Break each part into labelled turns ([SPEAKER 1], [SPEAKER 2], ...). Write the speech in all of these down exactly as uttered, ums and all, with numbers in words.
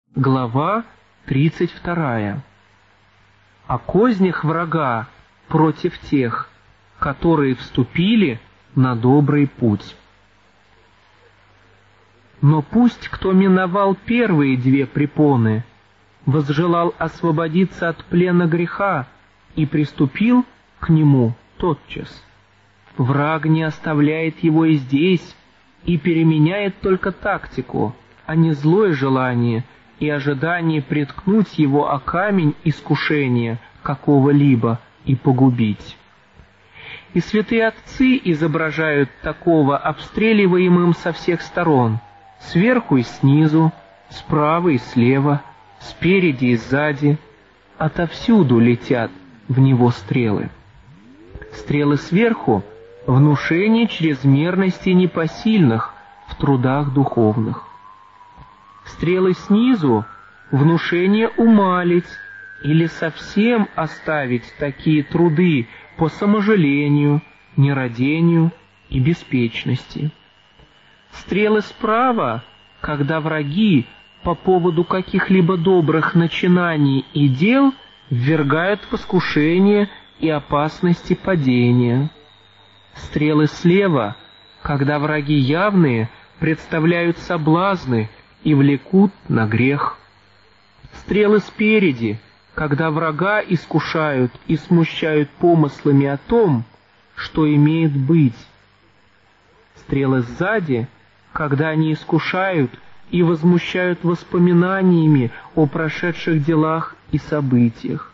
[SPEAKER 1] Глава тридцать вторая. О кознях врага против тех, которые вступили на добрый путь. Но пусть, кто миновал первые две препоны, возжелал освободиться от плена греха и приступил к нему тотчас, враг не оставляет его и здесь, и переменяет только тактику, а не злое желание и ожидание приткнуть его о камень искушения какого-либо и погубить. И святые отцы изображают такого обстреливаемым со всех сторон, сверху и снизу, справа и слева, спереди и сзади, отовсюду летят в него стрелы. Стрелы сверху — внушение чрезмерности непосильных в трудах духовных. Стрелы снизу — внушение умалить или совсем оставить такие труды по саможалению, нерадению и беспечности. Стрелы справа, когда враги по поводу каких-либо добрых начинаний и дел ввергают в искушение и опасности падения. Стрелы слева, когда враги явные представляют соблазны и влекут на грех. Стрелы спереди, когда врага искушают и смущают помыслами о том, что имеет быть. Стрелы сзади, когда они искушают и возмущают воспоминаниями о прошедших делах и событиях.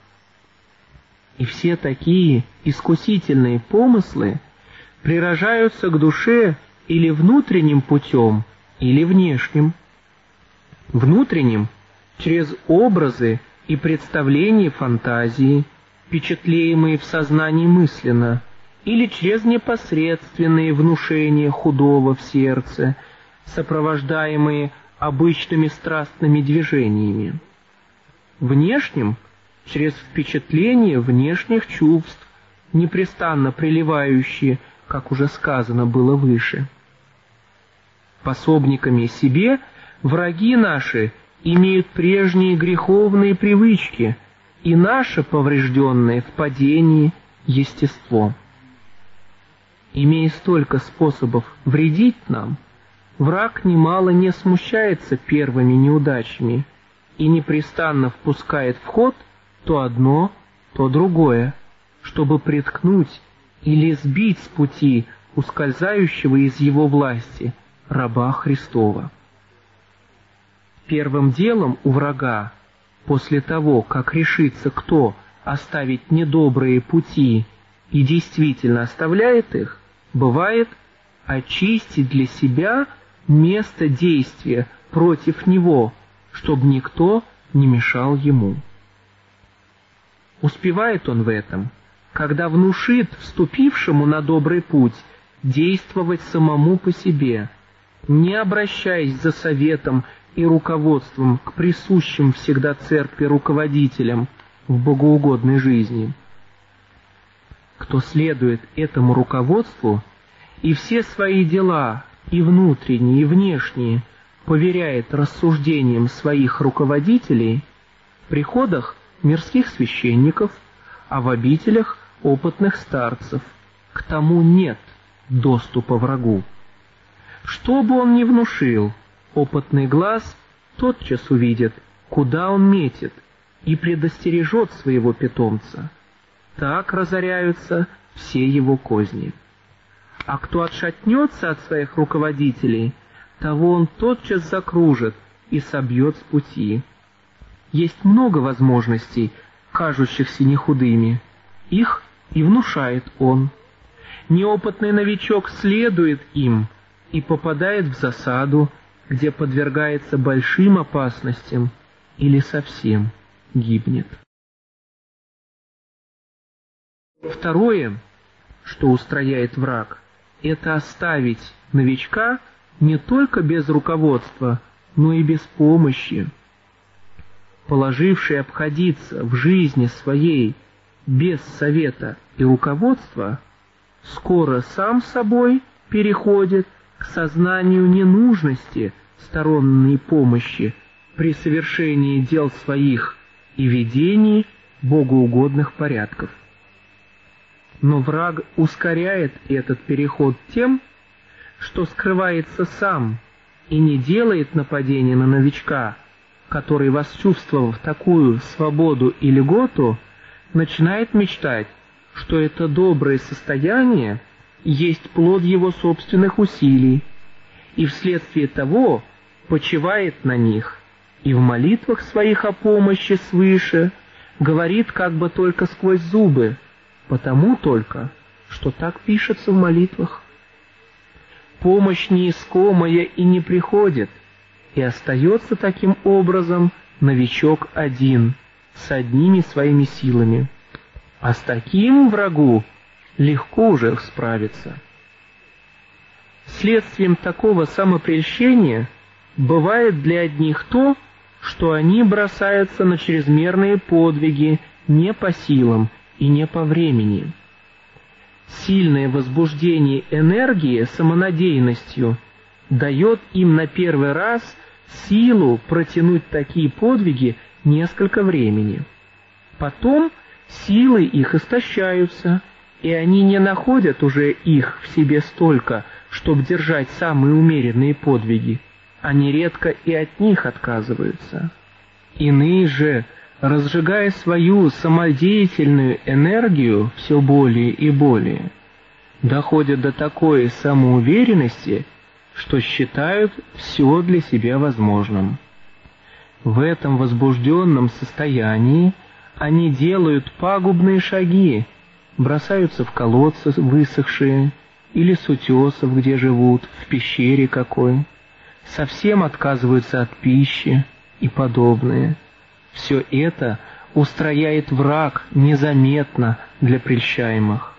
[SPEAKER 1] И все такие искусительные помыслы приражаются к душе или внутренним путем, или внешним. Внутренним — через образы и представления фантазии, впечатлеемые в сознании мысленно, или через непосредственные внушения худого в сердце, сопровождаемые обычными страстными движениями. Внешним — через впечатление внешних чувств, непрестанно приливающие, как уже сказано было выше. Пособниками себе враги наши имеют прежние греховные привычки и наше поврежденное в падении естество. Имея столько способов вредить нам, враг немало не смущается первыми неудачами и непрестанно впускает в ход то одно, то другое, чтобы приткнуть или сбить с пути ускользающего из его власти раба Христова. Первым делом у врага, после того, как решится кто оставить недобрые пути и действительно оставляет их, бывает очистить для себя место действия против него, чтобы никто не мешал ему. Успевает он в этом, когда внушит вступившему на добрый путь действовать самому по себе, не обращаясь за советом и руководством к присущим всегда церкви руководителям в богоугодной жизни. Кто следует этому руководству и все свои дела, и внутренние, и внешние, поверяет рассуждениям своих руководителей, в приходах мирских священников, а в обителях опытных старцев, к тому нет доступа врагу. Что бы он ни внушил, опытный глаз тотчас увидит, куда он метит, и предостережет своего питомца. Так разоряются все его козни. А кто отшатнется от своих руководителей, того он тотчас закружит и собьет с пути. Есть много возможностей, кажущихся нехудыми. Их и внушает он. Неопытный новичок следует им и попадает в засаду, где подвергается большим опасностям или совсем гибнет. Второе, что устрояет враг, это оставить новичка не только без руководства, но и без помощи. Положивший обходиться в жизни своей без совета и руководства, скоро сам собой переходит к сознанию ненужности сторонней помощи при совершении дел своих и ведении богоугодных порядков. Но враг ускоряет этот переход тем, что скрывается сам и не делает нападения на новичка, который, восчувствовав такую свободу и льготу, начинает мечтать, что это доброе состояние есть плод его собственных усилий, и вследствие того почивает на них, и в молитвах своих о помощи свыше говорит как бы только сквозь зубы, потому только, что так пишется в молитвах. Помощь неискомая и не приходит, и остается таким образом новичок один, с одними своими силами. А с таким врагу легко уже справиться. Следствием такого самопрельщения бывает для одних то, что они бросаются на чрезмерные подвиги не по силам и не по времени. Сильное возбуждение энергии самонадеянностью дает им на первый раз силу протянуть такие подвиги несколько времени. Потом силы их истощаются, и они не находят уже их в себе столько, чтобы держать самые умеренные подвиги. Они редко и от них отказываются. Иные же, разжигая свою самодеятельную энергию все более и более, доходят до такой самоуверенности, что считают все для себя возможным. В этом возбужденном состоянии они делают пагубные шаги, бросаются в колодцы высохшие или с утесов, где живут, в пещере какой, совсем отказываются от пищи и подобное. Все это устрояет враг незаметно для прельщаемых.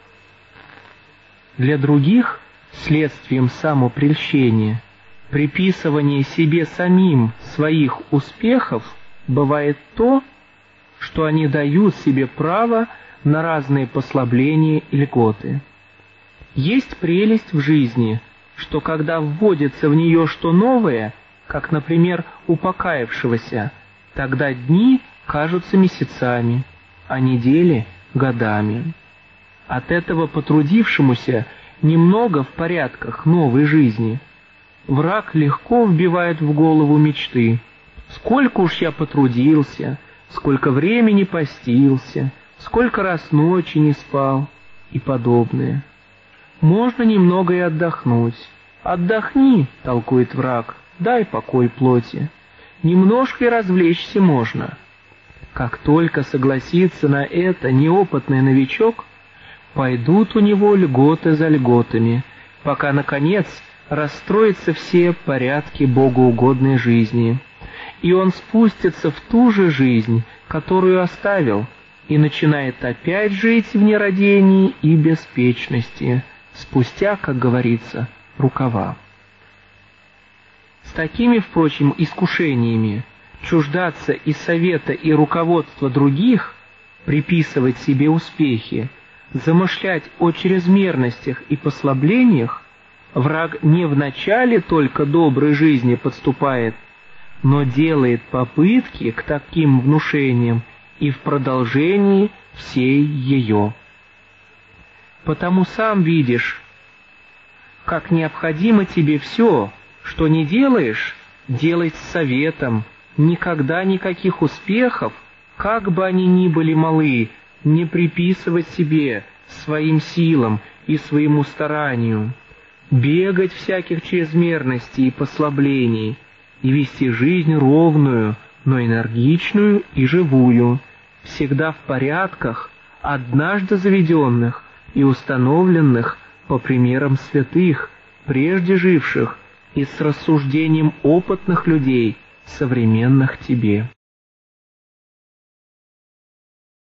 [SPEAKER 1] Для других следствием самопрельщения, приписывания себе самим своих успехов бывает то, что они дают себе право на разные послабления и льготы. Есть прелесть в жизни, что когда вводится в нее что новое, как, например, у покаявшегося, тогда дни кажутся месяцами, а недели — годами. От этого потрудившемуся немного в порядках новой жизни враг легко вбивает в голову мечты. Сколько уж я потрудился, сколько времени постился, сколько раз ночи не спал и подобное. Можно немного и отдохнуть. Отдохни, толкует враг, дай покой плоти. Немножко и развлечься можно. Как только согласится на это неопытный новичок, пойдут у него льготы за льготами, пока, наконец, расстроятся все порядки богоугодной жизни, и он спустится в ту же жизнь, которую оставил, и начинает опять жить в нерадении и беспечности, спустя, как говорится, рукава. С такими, впрочем, искушениями чуждаться и совета, и руководства других, приписывать себе успехи, замышлять о чрезмерностях и послаблениях, враг не в начале только доброй жизни подступает, но делает попытки к таким внушениям и в продолжении всей ее. Потому сам видишь, как необходимо тебе все, что не делаешь, делать с советом, никогда никаких успехов, как бы они ни были малы, не приписывать себе, своим силам и своему старанию, бегать всяких чрезмерностей и послаблений и вести жизнь ровную, но энергичную и живую, всегда в порядках, однажды заведенных и установленных по примерам святых, прежде живших, и с рассуждением опытных людей, современных тебе.